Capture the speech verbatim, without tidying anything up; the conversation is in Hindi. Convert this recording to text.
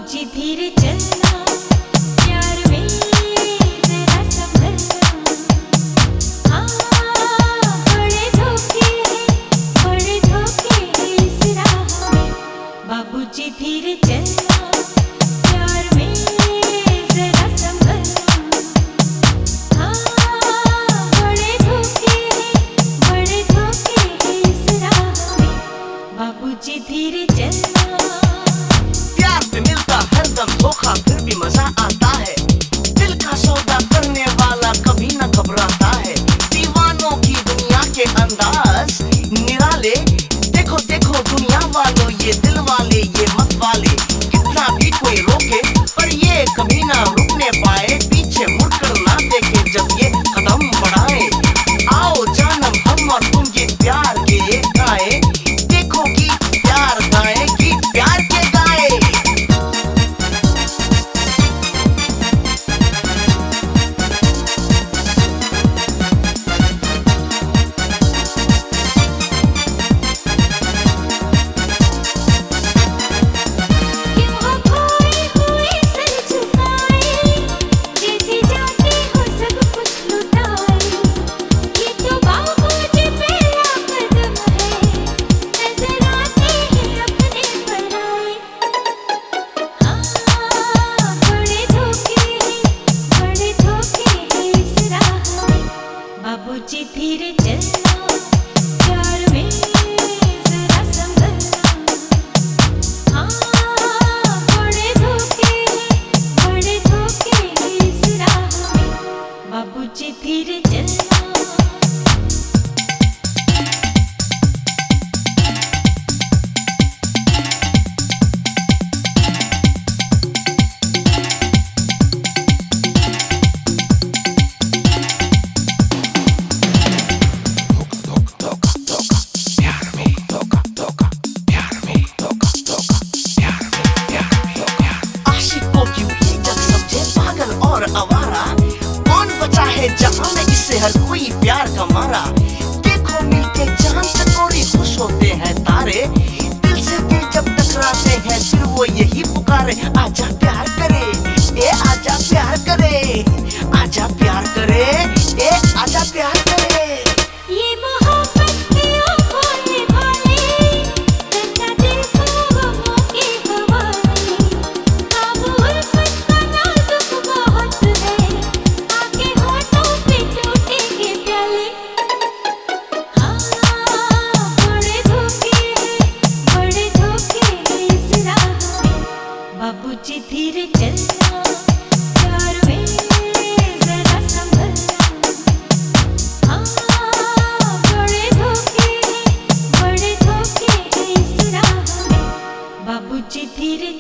बाबूजी धीरे चलना, प्यार में जरा संभलना। हाँ, बड़े धोखे हैं, बड़े धोखे हैं इस राह में। बाबूजी धीरे चलना, प्यार में जरा संभलना। हाँ, बड़े धोखे हैं, बड़े धोखे हैं इस राह में। बाबूजी धीरे चलना। मिलता हरदम धोखा फिर भी मजा आता है। दिल का सौदा करने वाला कभी न घबराता है। दीवानों की दुनिया के अंदाज निराले। देखो देखो दुनिया वालों, ये दिल वाले ये मत वाले। कितना भी कोई रोके पर ये कभी ना रुकने पाए। पीछे मुड़कर ना देखे जब ये कदम बढ़ाए। आओ जानम हम और तुम ये प्यार के गाए। देखो कि प्यार गाए कि प्यार के गाए। बाबूजी धीरे चलना, प्यार में जरा संभलना। हाँ, बड़े धोखे हैं, बड़े धोखे हैं इस राह में। बाबूजी धीरे चलना। आवारा कौन बचा है जहां में इससे हर कोई प्यार का मारा। देखो मिलके जान चकोरी खुश होते हैं तारे। दिल से दिल जब टकराते हैं फिर वो यही पुकारे। आजा प्यार करे ए आजा प्यार करे, आजा प्यार करे ए आजा प्यार करे। ये मोहब्बत के खोलने वाले करना दिल को गमों के हवाले। अब उल्फत का नाजुक बहुत है, आके होठों पे टूटेंगे प्याले। हाँ, बड़े धोखे हैं, बड़े धोखे हैं इस राह में। बाबूजी धीरे चलना, प्यार में जरा संभलना। हाँ, बड़े धोखे हैं, बड़े धोखे हैं इस राह में। बाबूजी धीरे